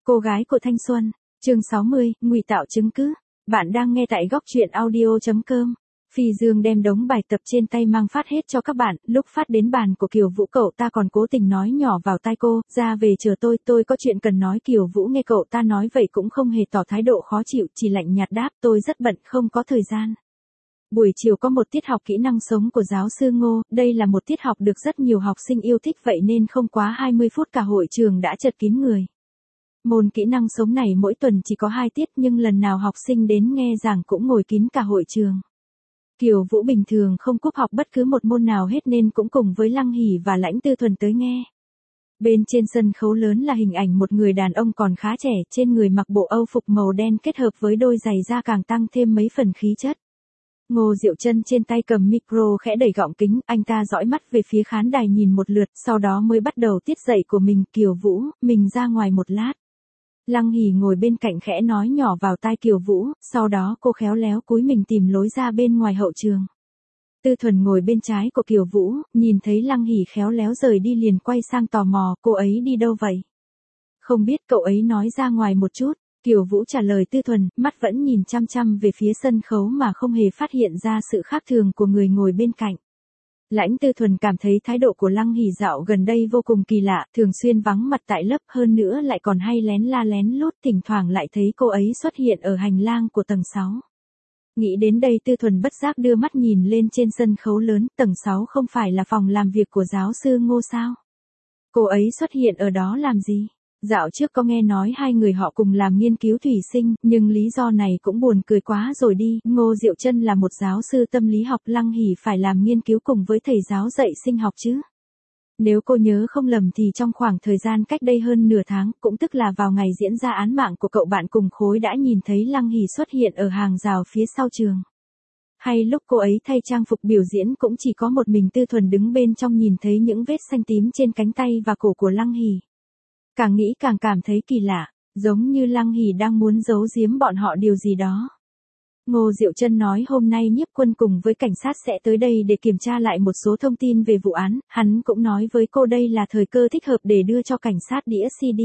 Cô gái của thanh xuân, chương 60, ngụy tạo chứng cứ. Bạn đang nghe tại góc truyện audio.com. Phi Dương đem đống bài tập trên tay mang phát hết cho các bạn, lúc phát đến bàn của Kiều Vũ cậu ta còn cố tình nói nhỏ vào tai cô, ra về chờ tôi có chuyện cần nói. Kiều Vũ nghe cậu ta nói vậy cũng không hề tỏ thái độ khó chịu, chỉ lạnh nhạt đáp tôi rất bận không có thời gian. Buổi chiều có một tiết học kỹ năng sống của giáo sư Ngô, đây là một tiết học được rất nhiều học sinh yêu thích vậy nên không quá 20 phút cả hội trường đã chật kín người. Môn kỹ năng sống này mỗi tuần chỉ có 2 tiết nhưng lần nào học sinh đến nghe giảng cũng ngồi kín cả hội trường. Kiều Vũ bình thường không cúp học bất cứ một môn nào hết nên cũng cùng với Lăng Hỉ và Lãnh Tư Thuần tới nghe. Bên trên sân khấu lớn là hình ảnh một người đàn ông còn khá trẻ, trên người mặc bộ âu phục màu đen kết hợp với đôi giày da càng tăng thêm mấy phần khí chất. Ngô Diệu Chân trên tay cầm micro khẽ đẩy gọng kính, anh ta dõi mắt về phía khán đài nhìn một lượt, sau đó mới bắt đầu tiết dạy của mình. Kiều Vũ, mình ra ngoài một lát. Lăng Hỉ ngồi bên cạnh khẽ nói nhỏ vào tai Kiều Vũ, sau đó cô khéo léo cúi mình tìm lối ra bên ngoài hậu trường. Tư Thuần ngồi bên trái của Kiều Vũ, nhìn thấy Lăng Hỉ khéo léo rời đi liền quay sang tò mò, cô ấy đi đâu vậy? Không biết, cậu ấy nói ra ngoài một chút. Kiều Vũ trả lời Tư Thuần, mắt vẫn nhìn chăm chăm về phía sân khấu mà không hề phát hiện ra sự khác thường của người ngồi bên cạnh. Lãnh Tư Thuần cảm thấy thái độ của Lăng Hỉ dạo gần đây vô cùng kỳ lạ, thường xuyên vắng mặt tại lớp, hơn nữa lại còn hay lén la lén lút, thỉnh thoảng lại thấy cô ấy xuất hiện ở hành lang của tầng 6. Nghĩ đến đây Tư Thuần bất giác đưa mắt nhìn lên trên sân khấu lớn, tầng 6 không phải là phòng làm việc của giáo sư Ngô sao? Cô ấy xuất hiện ở đó làm gì? Dạo trước có nghe nói hai người họ cùng làm nghiên cứu thủy sinh, nhưng lý do này cũng buồn cười quá rồi đi. Ngô Diệu Chân là một giáo sư tâm lý học, Lăng Hỉ phải làm nghiên cứu cùng với thầy giáo dạy sinh học chứ. Nếu cô nhớ không lầm thì trong khoảng thời gian cách đây hơn nửa tháng, cũng tức là vào ngày diễn ra án mạng của cậu bạn cùng khối đã nhìn thấy Lăng Hỉ xuất hiện ở hàng rào phía sau trường. Hay lúc cô ấy thay trang phục biểu diễn cũng chỉ có một mình Tư Thuần đứng bên trong nhìn thấy những vết xanh tím trên cánh tay và cổ của Lăng Hỉ. Càng nghĩ càng cảm thấy kỳ lạ, giống như Lăng Hỉ đang muốn giấu giếm bọn họ điều gì đó. Ngô Diệu Chân nói hôm nay Nhiếp Quân cùng với cảnh sát sẽ tới đây để kiểm tra lại một số thông tin về vụ án, hắn cũng nói với cô đây là thời cơ thích hợp để đưa cho cảnh sát đĩa CD.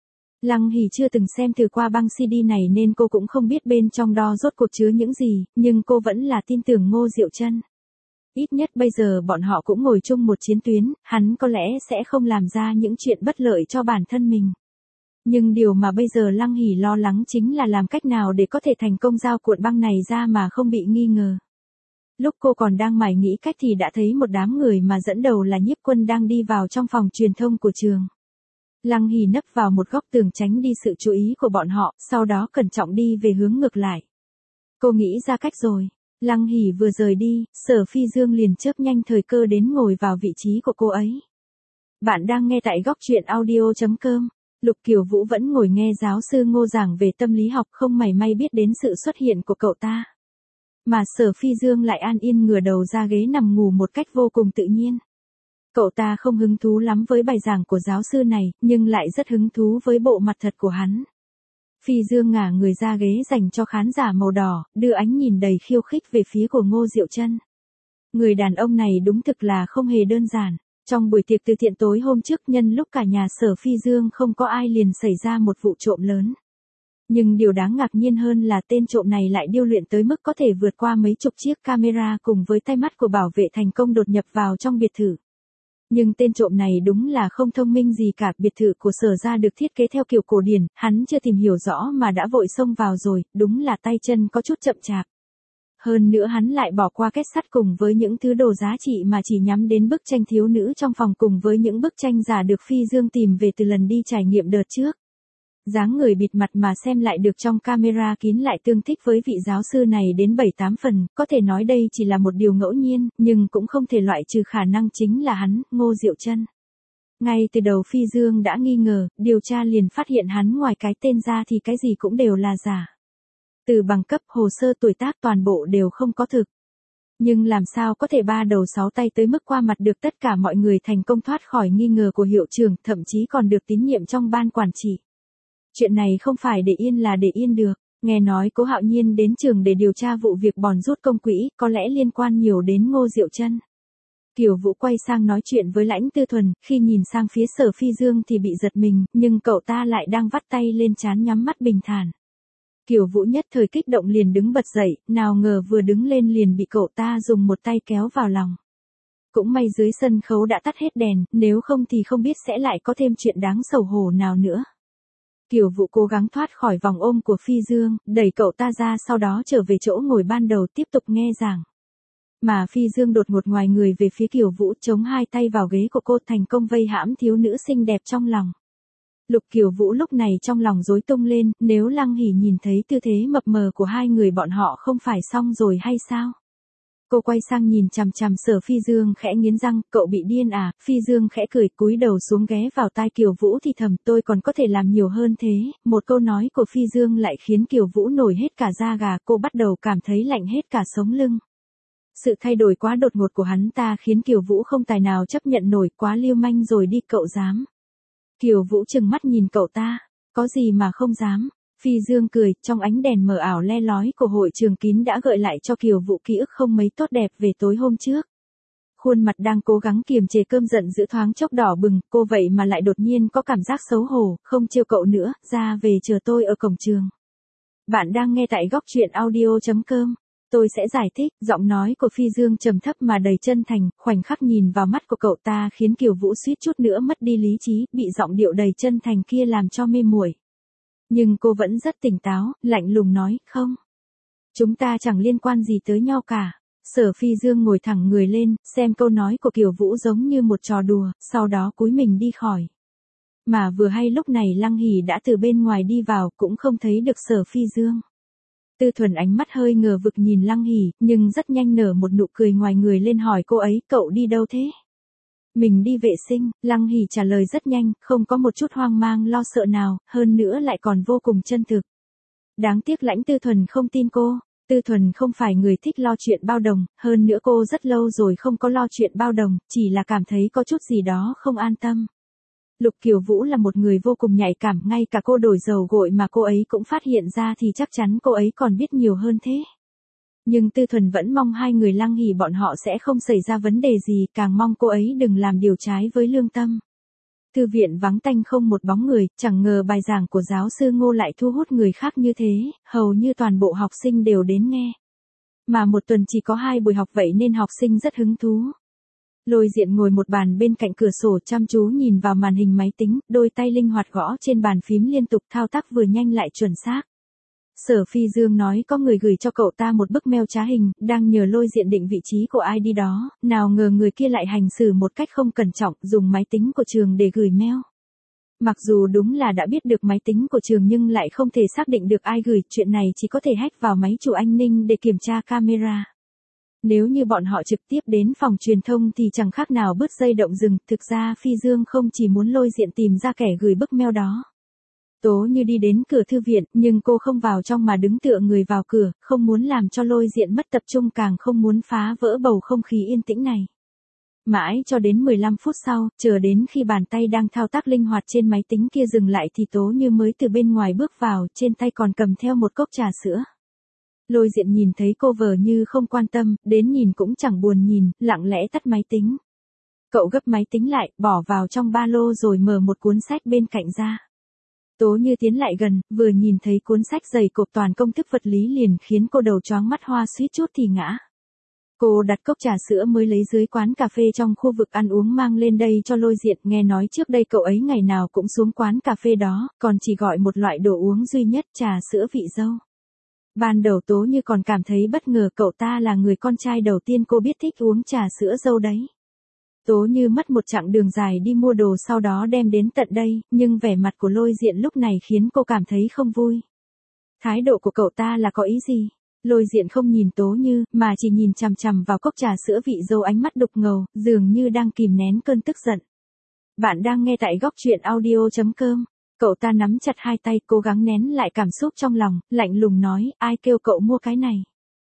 Lăng Hỉ chưa từng xem thử qua băng CD này nên cô cũng không biết bên trong đó rốt cuộc chứa những gì, nhưng cô vẫn là tin tưởng Ngô Diệu Chân. Ít nhất bây giờ bọn họ cũng ngồi chung một chiến tuyến, hắn có lẽ sẽ không làm ra những chuyện bất lợi cho bản thân mình. Nhưng điều mà bây giờ Lăng Hỉ lo lắng chính là làm cách nào để có thể thành công giao cuộn băng này ra mà không bị nghi ngờ. Lúc cô còn đang mải nghĩ cách thì đã thấy một đám người mà dẫn đầu là Nhiếp Quân đang đi vào trong phòng truyền thông của trường. Lăng Hỉ nấp vào một góc tường tránh đi sự chú ý của bọn họ, sau đó cẩn trọng đi về hướng ngược lại. Cô nghĩ ra cách rồi. Lăng Hỉ vừa rời đi, Sở Phi Dương liền chớp nhanh thời cơ đến ngồi vào vị trí của cô ấy. Bạn đang nghe tại góc truyện audio.com. Lục Kiều Vũ vẫn ngồi nghe giáo sư Ngô giảng về tâm lý học, không mảy may biết đến sự xuất hiện của cậu ta. Mà Sở Phi Dương lại an yên ngửa đầu ra ghế nằm ngủ một cách vô cùng tự nhiên. Cậu ta không hứng thú lắm với bài giảng của giáo sư này, nhưng lại rất hứng thú với bộ mặt thật của hắn. Phi Dương ngả người ra ghế dành cho khán giả màu đỏ, đưa ánh nhìn đầy khiêu khích về phía của Ngô Diệu Chân. Người đàn ông này đúng thực là không hề đơn giản. Trong buổi tiệc từ thiện tối hôm trước, nhân lúc cả nhà Sở Phi Dương không có ai liền xảy ra một vụ trộm lớn. Nhưng điều đáng ngạc nhiên hơn là tên trộm này lại điêu luyện tới mức có thể vượt qua mấy chục chiếc camera cùng với tay mắt của bảo vệ thành công đột nhập vào trong biệt thự. Nhưng tên trộm này đúng là không thông minh gì cả, biệt thự của Sở gia được thiết kế theo kiểu cổ điển, hắn chưa tìm hiểu rõ mà đã vội xông vào rồi, đúng là tay chân có chút chậm chạp. Hơn nữa hắn lại bỏ qua kết sắt cùng với những thứ đồ giá trị mà chỉ nhắm đến bức tranh thiếu nữ trong phòng cùng với những bức tranh giả được Phi Dương tìm về từ lần đi trải nghiệm đợt trước. Dáng người bịt mặt mà xem lại được trong camera kín lại tương thích với vị giáo sư này đến 7-8 phần, có thể nói đây chỉ là một điều ngẫu nhiên, nhưng cũng không thể loại trừ khả năng chính là hắn, Ngô Diệu Chân. Ngay từ đầu Phi Dương đã nghi ngờ, điều tra liền phát hiện hắn ngoài cái tên ra thì cái gì cũng đều là giả. Từ bằng cấp, hồ sơ tuổi tác toàn bộ đều không có thực. Nhưng làm sao có thể 3 đầu 6 tay tới mức qua mặt được tất cả mọi người thành công thoát khỏi nghi ngờ của hiệu trưởng, thậm chí còn được tín nhiệm trong ban quản trị. Chuyện này không phải để yên là để yên được. Nghe nói Cố Hạo Nhiên đến trường để điều tra vụ việc bòn rút công quỹ, có lẽ liên quan nhiều đến Ngô Diệu Chân. Kiều Vũ quay sang nói chuyện với Lãnh Tư Thuần, khi nhìn sang phía Sở Phi Dương thì bị giật mình, nhưng cậu ta lại đang vắt tay lên trán nhắm mắt bình thản. Kiều Vũ nhất thời kích động liền đứng bật dậy, nào ngờ vừa đứng lên liền bị cậu ta dùng một tay kéo vào lòng. Cũng may dưới sân khấu đã tắt hết đèn, nếu không thì không biết sẽ lại có thêm chuyện đáng xấu hổ nào nữa. Kiều Vũ cố gắng thoát khỏi vòng ôm của Phi Dương, đẩy cậu ta ra sau đó trở về chỗ ngồi ban đầu tiếp tục nghe giảng. Mà Phi Dương đột ngột ngoài người về phía Kiều Vũ chống hai tay vào ghế của cô thành công vây hãm thiếu nữ xinh đẹp trong lòng. Lục Kiều Vũ lúc này trong lòng rối tung lên, nếu Lăng Hỉ nhìn thấy tư thế mập mờ của hai người bọn họ không phải xong rồi hay sao? Cô quay sang nhìn chằm chằm Sở Phi Dương khẽ nghiến răng, cậu bị điên à? Phi Dương khẽ cười cúi đầu xuống ghé vào tai Kiều Vũ thì thầm, tôi còn có thể làm nhiều hơn thế. Một câu nói của Phi Dương lại khiến Kiều Vũ nổi hết cả da gà, cô bắt đầu cảm thấy lạnh hết cả sống lưng. Sự thay đổi quá đột ngột của hắn ta khiến Kiều Vũ không tài nào chấp nhận nổi, quá lưu manh rồi đi cậu dám. Kiều Vũ trừng mắt nhìn cậu ta, có gì mà không dám. Phi Dương cười, trong ánh đèn mờ ảo le lói của hội trường kín đã gợi lại cho Kiều Vũ ký ức không mấy tốt đẹp về tối hôm trước. Khuôn mặt đang cố gắng kiềm chế cơn giận dữ thoáng chốc đỏ bừng, cô vậy mà lại đột nhiên có cảm giác xấu hổ, không trêu cậu nữa, ra về chờ tôi ở cổng trường. Bạn đang nghe tại góc truyện audio.com. Tôi sẽ giải thích, giọng nói của Phi Dương trầm thấp mà đầy chân thành, khoảnh khắc nhìn vào mắt của cậu ta khiến Kiều Vũ suýt chút nữa mất đi lý trí, bị giọng điệu đầy chân thành kia làm cho mê muội. Nhưng cô vẫn rất tỉnh táo, lạnh lùng nói, không. Chúng ta chẳng liên quan gì tới nhau cả. Sở Phi Dương ngồi thẳng người lên, xem câu nói của Kiều Vũ giống như một trò đùa, sau đó cúi mình đi khỏi. Mà vừa hay lúc này Lăng Hỉ đã từ bên ngoài đi vào, cũng không thấy được Sở Phi Dương. Tư Thuần ánh mắt hơi ngờ vực nhìn Lăng Hỉ, nhưng rất nhanh nở một nụ cười ngoài người lên hỏi cô ấy, cậu đi đâu thế? Mình đi vệ sinh, Lăng Hỉ trả lời rất nhanh, không có một chút hoang mang lo sợ nào, hơn nữa lại còn vô cùng chân thực. Đáng tiếc Lãnh Tư Thuần không tin cô. Tư Thuần không phải người thích lo chuyện bao đồng, hơn nữa cô rất lâu rồi không có lo chuyện bao đồng, chỉ là cảm thấy có chút gì đó không an tâm. Lục Kiều Vũ là một người vô cùng nhạy cảm, ngay cả cô đổi dầu gội mà cô ấy cũng phát hiện ra thì chắc chắn cô ấy còn biết nhiều hơn thế. Nhưng Tư Thuần vẫn mong hai người Lăng Hỉ bọn họ sẽ không xảy ra vấn đề gì, càng mong cô ấy đừng làm điều trái với lương tâm. Thư viện vắng tanh không một bóng người, chẳng ngờ bài giảng của giáo sư Ngô lại thu hút người khác như thế, hầu như toàn bộ học sinh đều đến nghe. Mà một tuần chỉ có 2 buổi học vậy nên học sinh rất hứng thú. Lôi Diện ngồi một bàn bên cạnh cửa sổ chăm chú nhìn vào màn hình máy tính, đôi tay linh hoạt gõ trên bàn phím liên tục, thao tác vừa nhanh lại chuẩn xác. Sở Phi Dương nói có người gửi cho cậu ta một bức mail trá hình, đang nhờ Lôi Diện định vị trí của ID đó, nào ngờ người kia lại hành xử một cách không cẩn trọng, dùng máy tính của trường để gửi mail. Mặc dù đúng là đã biết được máy tính của trường nhưng lại không thể xác định được ai gửi, chuyện này chỉ có thể hack vào máy chủ an ninh để kiểm tra camera. Nếu như bọn họ trực tiếp đến phòng truyền thông thì chẳng khác nào bứt dây động rừng, thực ra Phi Dương không chỉ muốn Lôi Diện tìm ra kẻ gửi bức mail đó. Tố Như đi đến cửa thư viện, nhưng cô không vào trong mà đứng tựa người vào cửa, không muốn làm cho Lôi Diện mất tập trung, càng không muốn phá vỡ bầu không khí yên tĩnh này. Mãi cho đến 15 phút sau, chờ đến khi bàn tay đang thao tác linh hoạt trên máy tính kia dừng lại thì Tố Như mới từ bên ngoài bước vào, trên tay còn cầm theo một cốc trà sữa. Lôi Diện nhìn thấy cô vờ như không quan tâm, đến nhìn cũng chẳng buồn nhìn, lặng lẽ tắt máy tính. Cậu gấp máy tính lại, bỏ vào trong ba lô rồi mở một cuốn sách bên cạnh ra. Tố Như tiến lại gần, vừa nhìn thấy cuốn sách dày cộp toàn công thức vật lý liền khiến cô đầu choáng mắt hoa suýt chút thì ngã. Cô đặt cốc trà sữa mới lấy dưới quán cà phê trong khu vực ăn uống mang lên đây cho Lôi Diện, nghe nói trước đây cậu ấy ngày nào cũng xuống quán cà phê đó, còn chỉ gọi một loại đồ uống duy nhất, trà sữa vị dâu. Ban đầu Tố Như còn cảm thấy bất ngờ, cậu ta là người con trai đầu tiên cô biết thích uống trà sữa dâu đấy. Tố Như mất một chặng đường dài đi mua đồ sau đó đem đến tận đây, nhưng vẻ mặt của Lôi Diện lúc này khiến cô cảm thấy không vui. Thái độ của cậu ta là có ý gì? Lôi Diện không nhìn Tố Như, mà chỉ nhìn chằm chằm vào cốc trà sữa vị dâu, ánh mắt đục ngầu, dường như đang kìm nén cơn tức giận. Bạn đang nghe tại góc truyện audio.com. Cậu ta nắm chặt hai tay, cố gắng nén lại cảm xúc trong lòng, lạnh lùng nói, ai kêu cậu mua cái này?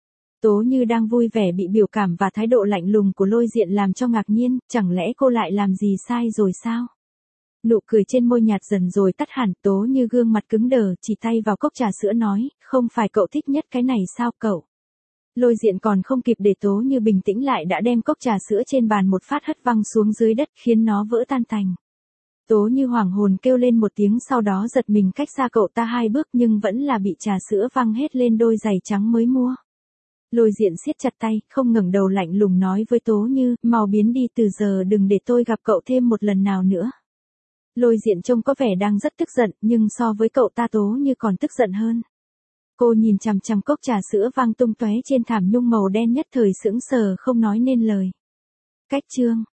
Tố Như đang vui vẻ bị biểu cảm và thái độ lạnh lùng của Lôi Diện làm cho ngạc nhiên, chẳng lẽ cô lại làm gì sai rồi sao? Nụ cười trên môi nhạt dần rồi tắt hẳn, Tố Như gương mặt cứng đờ, chỉ tay vào cốc trà sữa nói, không phải cậu thích nhất cái này sao cậu? Lôi Diện còn không kịp để Tố Như bình tĩnh lại đã đem cốc trà sữa trên bàn một phát hất văng xuống dưới đất khiến nó vỡ tan tành. Tố Như hoảng hồn kêu lên một tiếng sau đó giật mình cách xa cậu ta 2 bước nhưng vẫn là bị trà sữa văng hết lên đôi giày trắng mới mua. Lôi Diện siết chặt tay, không ngẩng đầu lạnh lùng nói với Tố Như, mau biến đi từ giờ đừng để tôi gặp cậu thêm một lần nào nữa. Lôi Diện trông có vẻ đang rất tức giận nhưng so với cậu ta Tố Như còn tức giận hơn. Cô nhìn chằm chằm cốc trà sữa văng tung tóe trên thảm nhung màu đen nhất thời sững sờ không nói nên lời. Cách chương